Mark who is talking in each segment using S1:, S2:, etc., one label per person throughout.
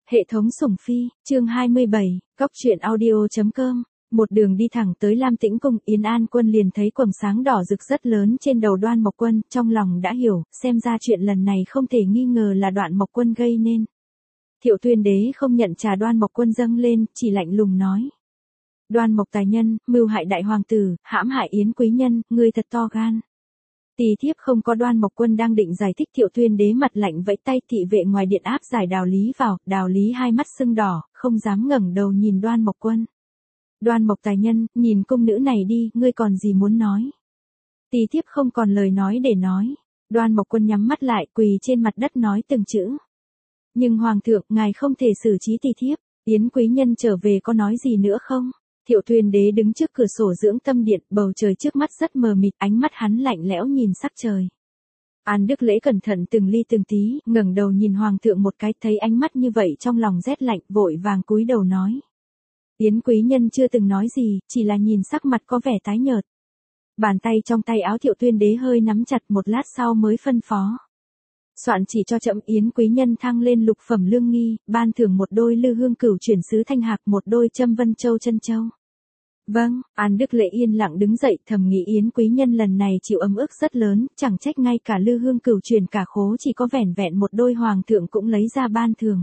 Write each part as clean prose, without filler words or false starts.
S1: Hệ thống sủng phi, chương 27, góc truyện audio.com. Một đường đi thẳng tới Lam Tĩnh Cung, Yến An Quân liền thấy quầng sáng đỏ rực rất lớn trên đầu Đoan Mộc Quân, trong lòng đã hiểu, xem ra chuyện lần này không thể nghi ngờ là Đoạn Mộc Quân gây nên. Thiệu Tuyên Đế không nhận trà Đoan Mộc Quân dâng lên, chỉ lạnh lùng nói. Đoan Mộc tài nhân, mưu hại đại hoàng tử, hãm hại Yến quý nhân, ngươi thật to gan. Tỳ thiếp không có. Đoan Mộc Quân đang định giải thích, Thiệu Tuyên Đế mặt lạnh vẫy tay, thị vệ ngoài điện áp giải Đào Lý vào, Đào Lý hai mắt sưng đỏ, không dám ngẩng đầu nhìn Đoan Mộc Quân. Đoan Mộc tài nhân, nhìn cung nữ này đi, ngươi còn gì muốn nói? Tỳ thiếp không còn lời nói để nói. Đoan Mộc Quân nhắm mắt lại, quỳ trên mặt đất nói từng chữ. Nhưng hoàng thượng, ngài không thể xử trí tỳ thiếp. Yến quý nhân trở về có nói gì nữa không? Thiệu Tuyên Đế đứng trước cửa sổ dưỡng tâm điện, bầu trời trước mắt rất mờ mịt, ánh mắt hắn lạnh lẽo nhìn sắc trời. An Đức Lễ cẩn thận từng ly từng tí, ngẩng đầu nhìn hoàng thượng một cái, thấy ánh mắt như vậy trong lòng rét lạnh, vội vàng cúi đầu nói. Yến quý nhân chưa từng nói gì, chỉ là nhìn sắc mặt có vẻ tái nhợt. Bàn tay trong tay áo Thiệu Tuyên Đế hơi nắm chặt, một lát sau mới phân phó. Soạn chỉ cho trẫm Yến quý nhân thăng lên lục phẩm lương nghi, ban thưởng một đôi lư hương cửu chuyển sứ thanh hạc, một đôi châm vân châu chân châu. Vâng, An Đức Lễ yên lặng đứng dậy, thầm nghĩ Yến quý nhân lần này chịu ấm ức rất lớn, chẳng trách ngay cả lư hương cửu chuyển cả khố chỉ có vẻn vẹn một đôi hoàng thượng cũng lấy ra ban thưởng.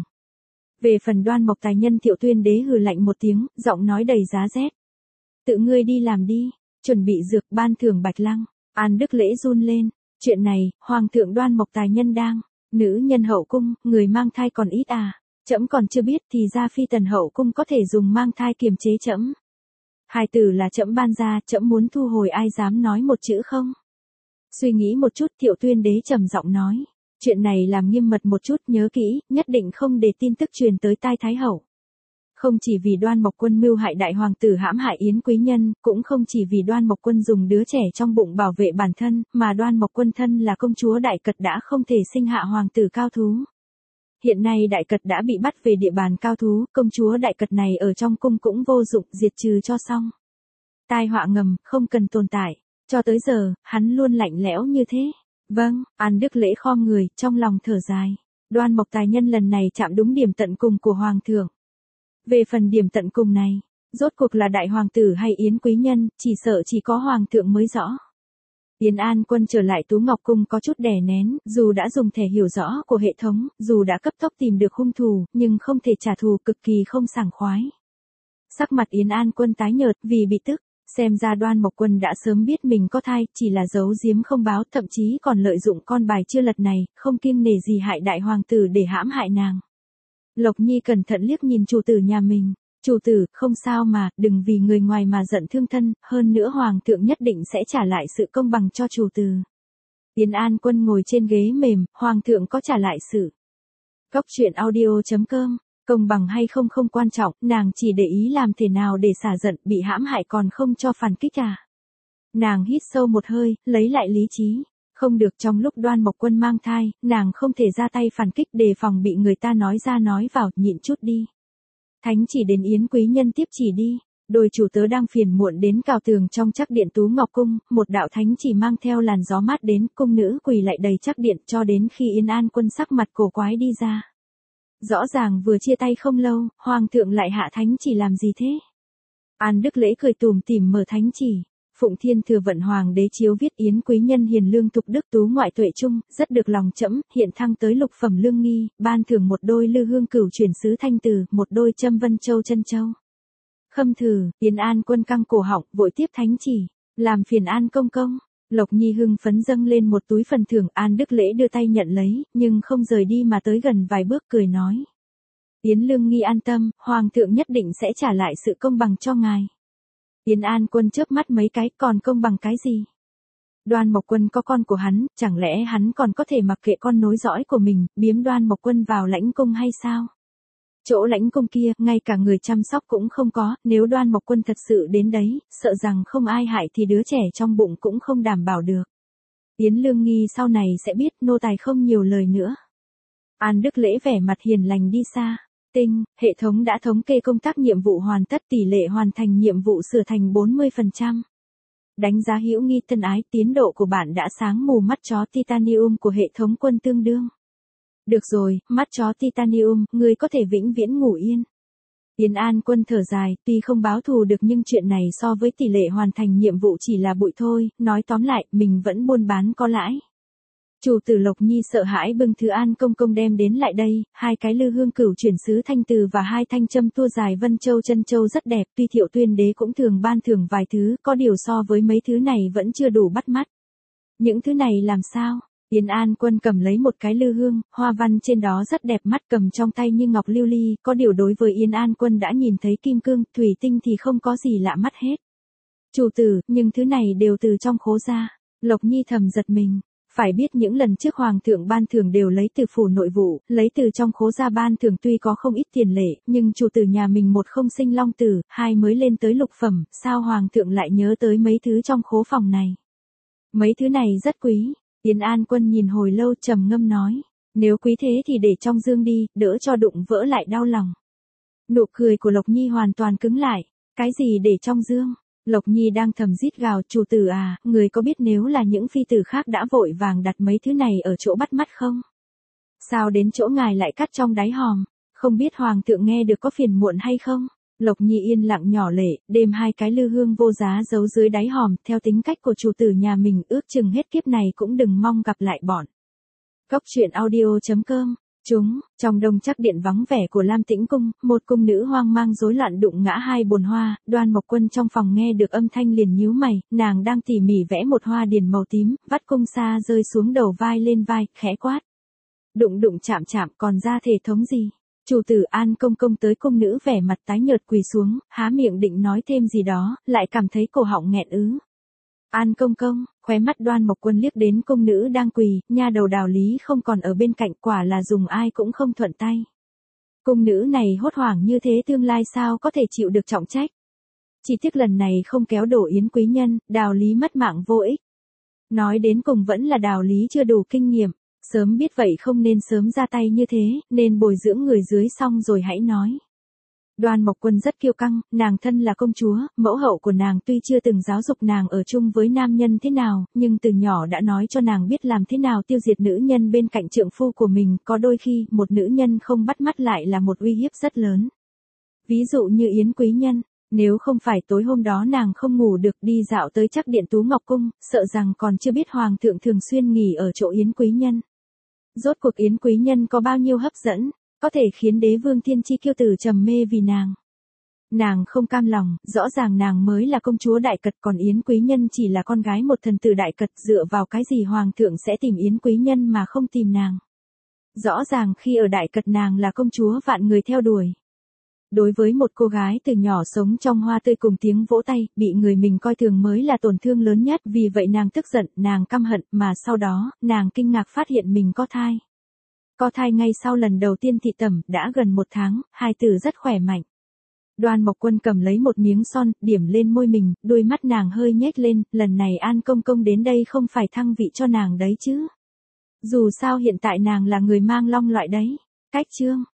S1: Về phần Đoan Mộc tài nhân, Thiệu Tuyên Đế hừ lạnh một tiếng, giọng nói đầy giá rét. Tự ngươi đi làm đi, chuẩn bị dược ban thưởng Bạch Lăng. An Đức Lễ run lên, chuyện này, hoàng thượng Đoan Mộc tài nhân đang, nữ nhân hậu cung, người mang thai còn ít à, trẫm còn chưa biết thì ra phi tần hậu cung có thể dùng mang thai kiềm chế trẫm. Hài tử là trẫm ban ra, trẫm muốn thu hồi, ai dám nói một chữ không? Suy nghĩ một chút, Thiệu Tuyên Đế trầm giọng nói. Chuyện này làm nghiêm mật một chút, nhớ kỹ, nhất định không để tin tức truyền tới tai Thái Hậu. Không chỉ vì Đoan Mộc Quân mưu hại đại hoàng tử hãm hại Yến quý nhân, cũng không chỉ vì Đoan Mộc Quân dùng đứa trẻ trong bụng bảo vệ bản thân, mà Đoan Mộc Quân thân là công chúa Đại Cật đã không thể sinh hạ hoàng tử cao thú. Hiện nay Đại Cật đã bị bắt về địa bàn cao thú, công chúa Đại Cật này ở trong cung cũng vô dụng, diệt trừ cho xong. Tai họa ngầm, không cần tồn tại. Cho tới giờ, hắn luôn lạnh lẽo như thế. Vâng, An Đức Lễ khom người, trong lòng thở dài. Đoan Mộc tài nhân lần này chạm đúng điểm tận cùng của hoàng thượng. Về phần điểm tận cùng này, rốt cuộc là đại hoàng tử hay Yến quý nhân, chỉ sợ chỉ có hoàng thượng mới rõ. Yến An Quân trở lại Tú Ngọc Cung có chút đè nén, dù đã dùng thẻ hiểu rõ của hệ thống, dù đã cấp tốc tìm được hung thủ, nhưng không thể trả thù, cực kỳ không sảng khoái. Sắc mặt Yến An Quân tái nhợt vì bị tức, xem ra Đoan Mộc Quân đã sớm biết mình có thai, chỉ là giấu giếm không báo, thậm chí còn lợi dụng con bài chưa lật này, không kiêng nể gì hại đại hoàng tử để hãm hại nàng. Lộc Nhi cẩn thận liếc nhìn chủ tử nhà mình. Chủ tử, không sao mà, đừng vì người ngoài mà giận thương thân, hơn nữa hoàng thượng nhất định sẽ trả lại sự công bằng cho chủ tử. Yến An Quân ngồi trên ghế mềm, hoàng thượng có trả lại sự. Góc truyện audio.com, công bằng hay không không quan trọng, nàng chỉ để ý làm thế nào để xả giận, bị hãm hại còn không cho phản kích à. Nàng hít sâu một hơi, lấy lại lý trí. Không được, trong lúc Đoan Mộc Quân mang thai, nàng không thể ra tay phản kích đề phòng bị người ta nói ra nói vào, nhịn chút đi. Thánh chỉ đến Yến quý nhân tiếp chỉ đi. Đôi chủ tớ đang phiền muộn đến cào tường trong chắc điện Tú Ngọc Cung, một đạo thánh chỉ mang theo làn gió mát đến, cung nữ quỳ lại đầy chắc điện cho đến khi Yến An Quân sắc mặt cổ quái đi ra. Rõ ràng vừa chia tay không lâu, hoàng thượng lại hạ thánh chỉ làm gì thế? An Đức Lễ cười tủm tỉm mở thánh chỉ. Phụng Thiên Thừa Vận Hoàng đế chiếu viết Yến quý nhân hiền lương thục đức tú ngoại tuệ trung, rất được lòng trẫm, hiện thăng tới lục phẩm lương nghi, ban thưởng một đôi lư hương cửu chuyển sứ thanh từ, một đôi châm vân châu chân châu. Khâm thử, Yến An Quân căng cổ họng, vội tiếp thánh chỉ, làm phiền An công công. Lộc Nhi hưng phấn dâng lên một túi phần thưởng, An Đức Lễ đưa tay nhận lấy, nhưng không rời đi mà tới gần vài bước cười nói. Yến lương nghi an tâm, hoàng thượng nhất định sẽ trả lại sự công bằng cho ngài. Yến An Quân chớp mắt mấy cái, còn công bằng cái gì? Đoan Mộc Quân có con của hắn, chẳng lẽ hắn còn có thể mặc kệ con nối dõi của mình, biếm Đoan Mộc Quân vào lãnh cung hay sao? Chỗ lãnh cung kia, ngay cả người chăm sóc cũng không có, nếu Đoan Mộc Quân thật sự đến đấy, sợ rằng không ai hại thì đứa trẻ trong bụng cũng không đảm bảo được. Yến lương nghi sau này sẽ biết, nô tài không nhiều lời nữa. An Đức Lễ vẻ mặt hiền lành đi xa. Tinh, hệ thống đã thống kê công tác nhiệm vụ hoàn tất, tỷ lệ hoàn thành nhiệm vụ sửa thành 40%. Đánh giá hữu nghi thân ái, tiến độ của bạn đã sáng mù mắt chó titanium của hệ thống quân tương đương. Được rồi, mắt chó titanium, ngươi có thể vĩnh viễn ngủ yên. Yến An Quân thở dài, tuy không báo thù được nhưng chuyện này so với tỷ lệ hoàn thành nhiệm vụ chỉ là bụi thôi, nói tóm lại, mình vẫn buôn bán có lãi. Chủ tử Lộc Nhi sợ hãi bưng thứ An Công Công đem đến lại đây, 2 cái lư hương cửu chuyển sứ thanh từ và 2 thanh châm tua dài vân châu chân châu rất đẹp, tuy Thiệu Tuyên đế cũng thường ban thưởng vài thứ, có điều so với mấy thứ này vẫn chưa đủ bắt mắt. Những thứ này làm sao? Yến An Quân cầm lấy một cái lư hương, hoa văn trên đó rất đẹp mắt cầm trong tay như ngọc lưu ly, có điều đối với Yến An Quân đã nhìn thấy kim cương, thủy tinh thì không có gì lạ mắt hết. Chủ tử, nhưng thứ này đều từ trong khố ra. Lộc Nhi thầm giật mình. Phải biết những lần trước Hoàng thượng ban thưởng đều lấy từ phủ nội vụ, lấy từ trong khố ra ban thưởng tuy có không ít tiền lệ, nhưng chủ tử nhà mình một không sinh long tử, 2 mới lên tới lục phẩm, sao Hoàng thượng lại nhớ tới mấy thứ trong khố phòng này. Mấy thứ này rất quý. Yến An Quân nhìn hồi lâu trầm ngâm nói, nếu quý thế thì để trong dương đi, đỡ cho đụng vỡ lại đau lòng. Nụ cười của Lộc Nhi hoàn toàn cứng lại, cái gì để trong dương? Lộc Nhi đang thầm rít gào, chủ tử à, người có biết nếu là những phi tử khác đã vội vàng đặt mấy thứ này ở chỗ bắt mắt không? Sao đến chỗ ngài lại cắt trong đáy hòm, không biết Hoàng thượng nghe được có phiền muộn hay không? Lộc Nhi yên lặng nhỏ lệ, đem 2 cái lư hương vô giá giấu dưới đáy hòm, theo tính cách của chủ tử nhà mình ước chừng hết kiếp này cũng đừng mong gặp lại bọn. Góc truyện audio.com. Trong đông chắc điện vắng vẻ của Lam Tĩnh Cung, một cung nữ hoang mang rối loạn đụng ngã 2 bồn hoa, Đoan Mộc Quân trong phòng nghe được âm thanh liền nhíu mày, nàng đang tỉ mỉ vẽ một hoa điền màu tím, vắt cung sa rơi xuống đầu vai lên vai, khẽ quát. Đụng chạm chạm còn ra thể thống gì? Chủ tử An Công Công tới cung nữ vẻ mặt tái nhợt quỳ xuống, há miệng định nói thêm gì đó, lại cảm thấy cổ họng nghẹn ứ. An Công Công, khóe mắt Đoan Mộc Quân liếc đến cung nữ đang quỳ, nha đầu Đào Lý không còn ở bên cạnh, quả là dùng ai cũng không thuận tay. Cung nữ này hốt hoảng như thế tương lai sao có thể chịu được trọng trách. Chỉ tiếc lần này không kéo đổ Yến quý nhân, Đào Lý mất mạng vô ích. Nói đến cùng vẫn là Đào Lý chưa đủ kinh nghiệm, sớm biết vậy không nên sớm ra tay như thế, nên bồi dưỡng người dưới xong rồi hãy nói. Đoan Mộc Quân rất kiêu căng, nàng thân là công chúa, mẫu hậu của nàng tuy chưa từng giáo dục nàng ở chung với nam nhân thế nào, nhưng từ nhỏ đã nói cho nàng biết làm thế nào tiêu diệt nữ nhân bên cạnh trượng phu của mình, có đôi khi, một nữ nhân không bắt mắt lại là một uy hiếp rất lớn. Ví dụ như Yến quý nhân, nếu không phải tối hôm đó nàng không ngủ được đi dạo tới chắc điện Tú Ngọc Cung, sợ rằng còn chưa biết Hoàng thượng thường xuyên nghỉ ở chỗ Yến quý nhân. Rốt cuộc Yến quý nhân có bao nhiêu hấp dẫn, có thể khiến đế vương thiên chi kiêu tử trầm mê vì nàng. Nàng không cam lòng, rõ ràng nàng mới là công chúa Đại Cật còn Yến quý nhân chỉ là con gái một thần tử Đại Cật, dựa vào cái gì Hoàng thượng sẽ tìm Yến quý nhân mà không tìm nàng. Rõ ràng khi ở Đại Cật nàng là công chúa vạn người theo đuổi. Đối với một cô gái từ nhỏ sống trong hoa tươi cùng tiếng vỗ tay, bị người mình coi thường mới là tổn thương lớn nhất, vì vậy nàng tức giận, nàng căm hận, mà sau đó, nàng kinh ngạc phát hiện mình có thai. Có thai ngay sau lần đầu tiên thị tẩm, đã gần 1 tháng, hài tử rất khỏe mạnh. Đoan Mộc Quân cầm lấy một miếng son, điểm lên môi mình, đôi mắt nàng hơi nhếch lên, lần này An Công Công đến đây không phải thăng vị cho nàng đấy chứ. Dù sao hiện tại nàng là người mang long loại đấy. Cách chương.